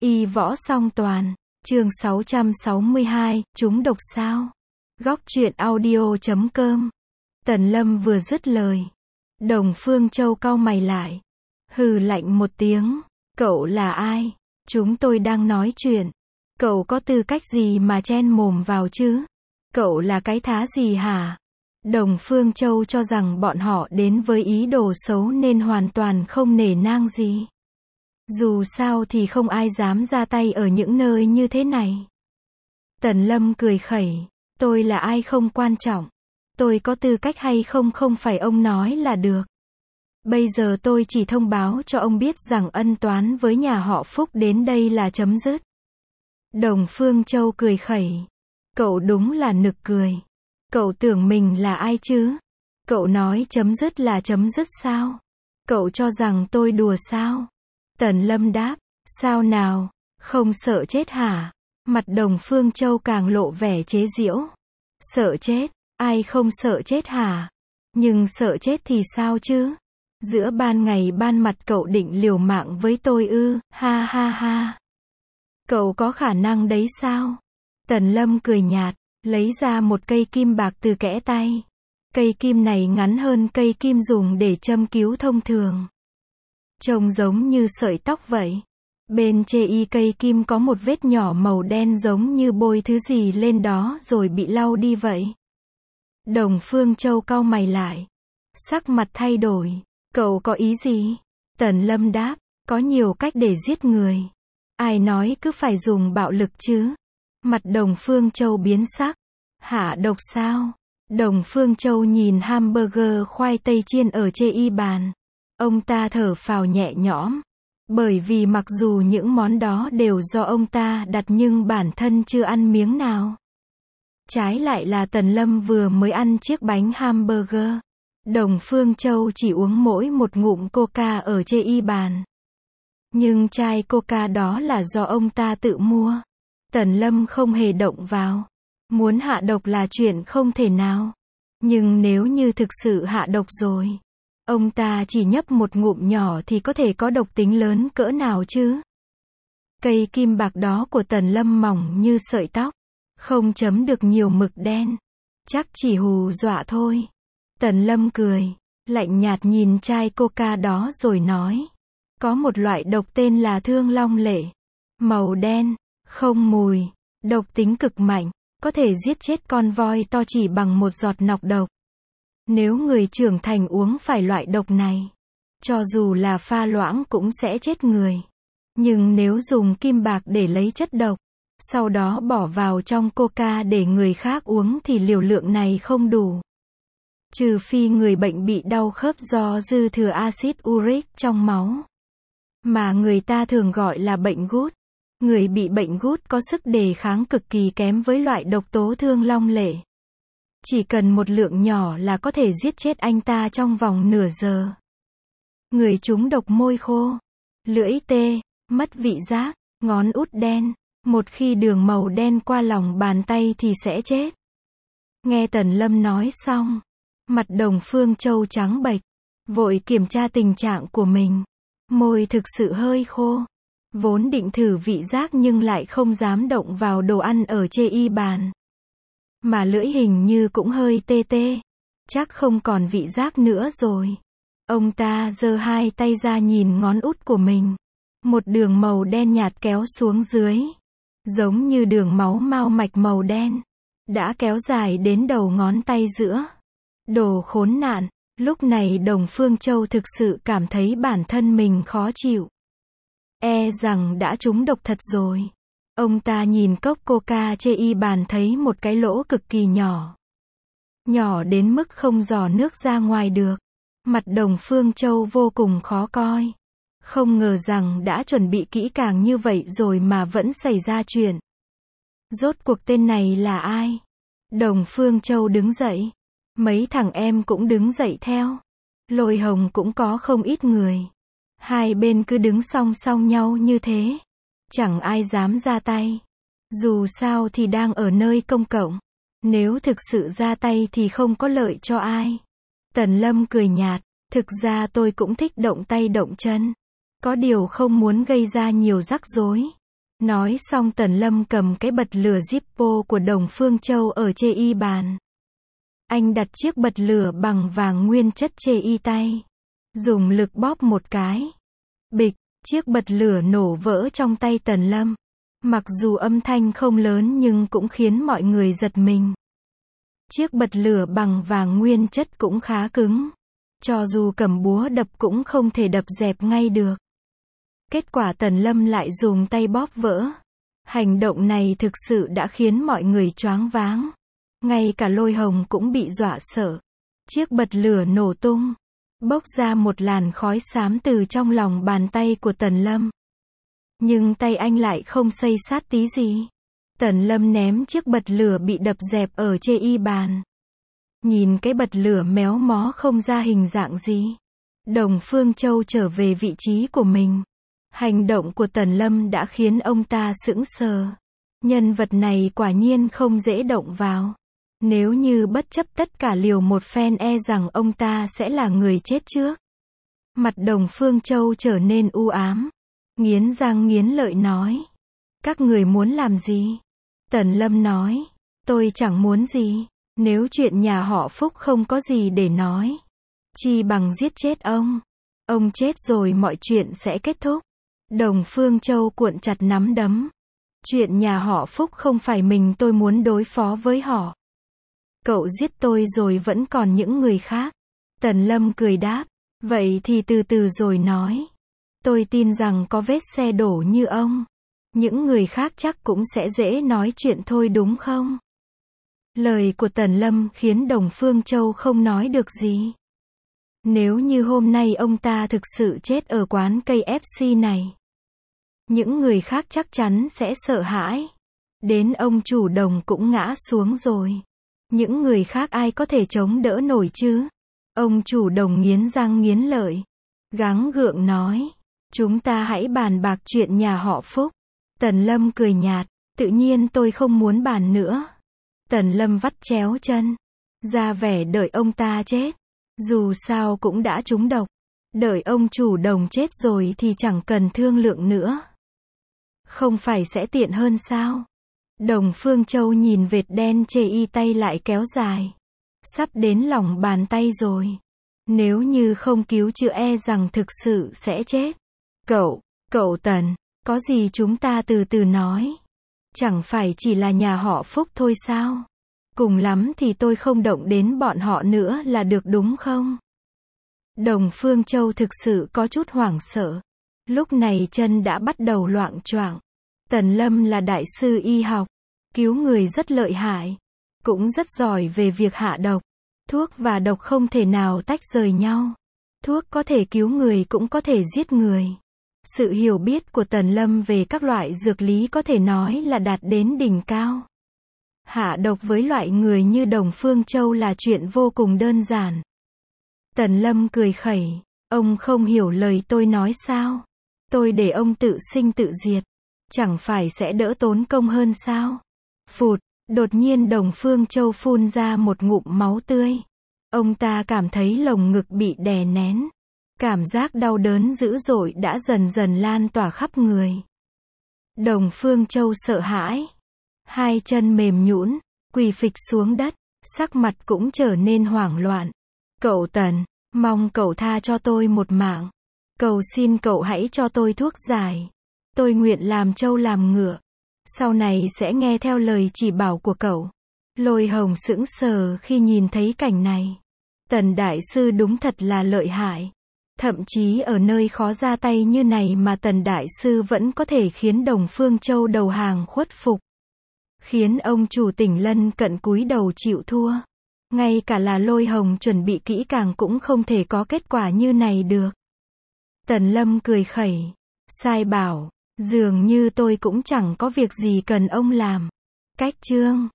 Y võ song toàn, chương 662, chúng độc sao? Góc truyện audio.com. Tần Lâm vừa dứt lời, Đồng Phương Châu cau mày lại, hừ lạnh một tiếng, cậu là ai? Chúng tôi đang nói chuyện, cậu có tư cách gì mà chen mồm vào chứ? Cậu là cái thá gì hả? Đồng Phương Châu cho rằng bọn họ đến với ý đồ xấu nên hoàn toàn không nể nang gì. Dù sao thì không ai dám ra tay ở những nơi như thế này. Tần Lâm cười khẩy, tôi là ai không quan trọng. Tôi có tư cách hay không không phải ông nói là được. Bây giờ tôi chỉ thông báo cho ông biết rằng ân toán với nhà họ Phúc đến đây là chấm dứt. Đồng Phương Châu cười khẩy. Cậu đúng là nực cười. Cậu tưởng mình là ai chứ? Cậu nói chấm dứt là chấm dứt sao? Cậu cho rằng tôi đùa sao? Tần Lâm đáp, sao nào? Không sợ chết hả? Mặt Đồng Phương Châu càng lộ vẻ chế giễu. Sợ chết? Ai không sợ chết hả? Nhưng sợ chết thì sao chứ? Giữa ban ngày ban mặt cậu định liều mạng với tôi ư? Ha ha ha. Cậu có khả năng đấy sao? Tần Lâm cười nhạt, lấy ra một cây kim bạc từ kẽ tay. Cây kim này ngắn hơn cây kim dùng để châm cứu thông thường. Trông giống như sợi tóc vậy. Bên chê y cây kim có một vết nhỏ màu đen giống như bôi thứ gì lên đó rồi bị lau đi vậy. Đồng Phương Châu cau mày lại. Sắc mặt thay đổi. Cậu có ý gì? Tần Lâm đáp, có nhiều cách để giết người. Ai nói cứ phải dùng bạo lực chứ? Mặt Đồng Phương Châu biến sắc. Hạ độc sao? Đồng Phương Châu nhìn hamburger khoai tây chiên ở chê y bàn. Ông ta thở phào nhẹ nhõm. Bởi vì mặc dù những món đó đều do ông ta đặt nhưng bản thân chưa ăn miếng nào. Trái lại là Tần Lâm vừa mới ăn chiếc bánh hamburger. Đồng Phương Châu chỉ uống mỗi một ngụm coca ở chê y bàn. Nhưng chai coca đó là do ông ta tự mua. Tần Lâm không hề động vào. Muốn hạ độc là chuyện không thể nào. Nhưng nếu như thực sự hạ độc rồi, ông ta chỉ nhấp một ngụm nhỏ thì có thể có độc tính lớn cỡ nào chứ? Cây kim bạc đó của Tần Lâm mỏng như sợi tóc, không chấm được nhiều mực đen. Chắc chỉ hù dọa thôi. Tần Lâm cười, lạnh nhạt nhìn chai coca đó rồi nói. Có một loại độc tên là Thương Long Lệ. Màu đen, không mùi, độc tính cực mạnh, có thể giết chết con voi to chỉ bằng một giọt nọc độc. Nếu người trưởng thành uống phải loại độc này, cho dù là pha loãng cũng sẽ chết người. Nhưng nếu dùng kim bạc để lấy chất độc, sau đó bỏ vào trong coca để người khác uống thì liều lượng này không đủ. Trừ phi người bệnh bị đau khớp do dư thừa axit uric trong máu, mà người ta thường gọi là bệnh gút. Người bị bệnh gút có sức đề kháng cực kỳ kém với loại độc tố Thương Long Lệ. Chỉ cần một lượng nhỏ là có thể giết chết anh ta trong vòng nửa giờ. Người trúng độc môi khô, lưỡi tê, mất vị giác, ngón út đen, một khi đường màu đen qua lòng bàn tay thì sẽ chết. Nghe Tần Lâm nói xong, mặt Đồng Phương Châu trắng bệch, vội kiểm tra tình trạng của mình. Môi thực sự hơi khô. Vốn định thử vị giác nhưng lại không dám động vào đồ ăn ở chê y bàn. Mà lưỡi hình như cũng hơi tê tê. Chắc không còn vị giác nữa rồi. Ông ta giơ hai tay ra nhìn ngón út của mình. Một đường màu đen nhạt kéo xuống dưới. Giống như đường máu mao mạch màu đen. Đã kéo dài đến đầu ngón tay giữa. Đồ khốn nạn. Lúc này Đồng Phương Châu thực sự cảm thấy bản thân mình khó chịu. E rằng đã trúng độc thật rồi. Ông ta nhìn cốc coca chê y bàn thấy một cái lỗ cực kỳ nhỏ. Nhỏ đến mức không giò nước ra ngoài được. Mặt Đồng Phương Châu vô cùng khó coi. Không ngờ rằng đã chuẩn bị kỹ càng như vậy rồi mà vẫn xảy ra chuyện. Rốt cuộc tên này là ai? Đồng Phương Châu đứng dậy. Mấy thằng em cũng đứng dậy theo. Lôi Hồng cũng có không ít người. Hai bên cứ đứng song song nhau như thế. Chẳng ai dám ra tay. Dù sao thì đang ở nơi công cộng. Nếu thực sự ra tay thì không có lợi cho ai. Tần Lâm cười nhạt. Thực ra tôi cũng thích động tay động chân. Có điều không muốn gây ra nhiều rắc rối. Nói xong Tần Lâm cầm cái bật lửa Zippo của Đồng Phương Châu ở chê y bàn. Anh đặt chiếc bật lửa bằng vàng nguyên chất chê y tay. Dùng lực bóp một cái. Bịch, chiếc bật lửa nổ vỡ trong tay Tần Lâm. Mặc dù âm thanh không lớn nhưng cũng khiến mọi người giật mình. Chiếc bật lửa bằng vàng nguyên chất cũng khá cứng. Cho dù cầm búa đập cũng không thể đập dẹp ngay được. Kết quả Tần Lâm lại dùng tay bóp vỡ. Hành động này thực sự đã khiến mọi người choáng váng. Ngay cả Lôi Hồng cũng bị dọa sợ. Chiếc bật lửa nổ tung. Bốc ra một làn khói xám từ trong lòng bàn tay của Tần Lâm. Nhưng tay anh lại không xây sát tí gì. Tần Lâm ném chiếc bật lửa bị đập dẹp ở chê y bàn. Nhìn cái bật lửa méo mó không ra hình dạng gì. Đồng Phương Châu trở về vị trí của mình. Hành động của Tần Lâm đã khiến ông ta sững sờ. Nhân vật này quả nhiên không dễ động vào. Nếu như bất chấp tất cả liều một phen e rằng ông ta sẽ là người chết trước. Mặt Đồng Phương Châu trở nên u ám. Nghiến răng nghiến lợi nói. Các người muốn làm gì? Tần Lâm nói. Tôi chẳng muốn gì. Nếu chuyện nhà họ Phúc không có gì để nói. Chi bằng giết chết ông. Ông chết rồi mọi chuyện sẽ kết thúc. Đồng Phương Châu cuộn chặt nắm đấm. Chuyện nhà họ Phúc không phải mình tôi muốn đối phó với họ. Cậu giết tôi rồi vẫn còn những người khác. Tần Lâm cười đáp. Vậy thì từ từ rồi nói. Tôi tin rằng có vết xe đổ như ông. Những người khác chắc cũng sẽ dễ nói chuyện thôi đúng không? Lời của Tần Lâm khiến Đồng Phương Châu không nói được gì. Nếu như hôm nay ông ta thực sự chết ở quán KFC này. Những người khác chắc chắn sẽ sợ hãi. Đến ông chủ Đồng cũng ngã xuống rồi. Những người khác ai có thể chống đỡ nổi chứ? Ông chủ Đồng nghiến răng nghiến lợi. Gắng gượng nói. Chúng ta hãy bàn bạc chuyện nhà họ Phúc. Tần Lâm cười nhạt. Tự nhiên tôi không muốn bàn nữa. Tần Lâm vắt chéo chân. Ra vẻ đợi ông ta chết. Dù sao cũng đã trúng độc. Đợi ông chủ Đồng chết rồi thì chẳng cần thương lượng nữa. Không phải sẽ tiện hơn sao? Đồng Phương Châu nhìn vệt đen chê y tay lại kéo dài. Sắp đến lòng bàn tay rồi. Nếu như không cứu chữa e rằng thực sự sẽ chết. Cậu Tần, có gì chúng ta từ từ nói. Chẳng phải chỉ là nhà họ Phúc thôi sao? Cùng lắm thì tôi không động đến bọn họ nữa là được đúng không? Đồng Phương Châu thực sự có chút hoảng sợ. Lúc này chân đã bắt đầu loạng choạng. Tần Lâm là đại sư y học. Cứu người rất lợi hại. Cũng rất giỏi về việc hạ độc. Thuốc và độc không thể nào tách rời nhau. Thuốc có thể cứu người cũng có thể giết người. Sự hiểu biết của Tần Lâm về các loại dược lý có thể nói là đạt đến đỉnh cao. Hạ độc với loại người như Đồng Phương Châu là chuyện vô cùng đơn giản. Tần Lâm cười khẩy. Ông không hiểu lời tôi nói sao? Tôi để ông tự sinh tự diệt. Chẳng phải sẽ đỡ tốn công hơn sao? Phụt, đột nhiên Đồng Phương Châu phun ra một ngụm máu tươi. Ông ta cảm thấy lồng ngực bị đè nén. Cảm giác đau đớn dữ dội đã dần dần lan tỏa khắp người. Đồng Phương Châu sợ hãi. Hai chân mềm nhũn, quỳ phịch xuống đất, sắc mặt cũng trở nên hoảng loạn. Cậu Tần, mong cậu tha cho tôi một mạng. Cầu xin cậu hãy cho tôi thuốc giải. Tôi nguyện làm trâu làm ngựa. Sau này sẽ nghe theo lời chỉ bảo của cậu. Lôi Hồng sững sờ khi nhìn thấy cảnh này. Tần Đại Sư đúng thật là lợi hại. Thậm chí ở nơi khó ra tay như này mà Tần Đại Sư vẫn có thể khiến Đồng Phương Châu đầu hàng khuất phục. Khiến ông chủ Tỉnh Lân Cận cúi đầu chịu thua. Ngay cả là Lôi Hồng chuẩn bị kỹ càng cũng không thể có kết quả như này được. Tần Lâm cười khẩy. Sai bảo, dường như tôi cũng chẳng có việc gì cần ông làm. Cách chương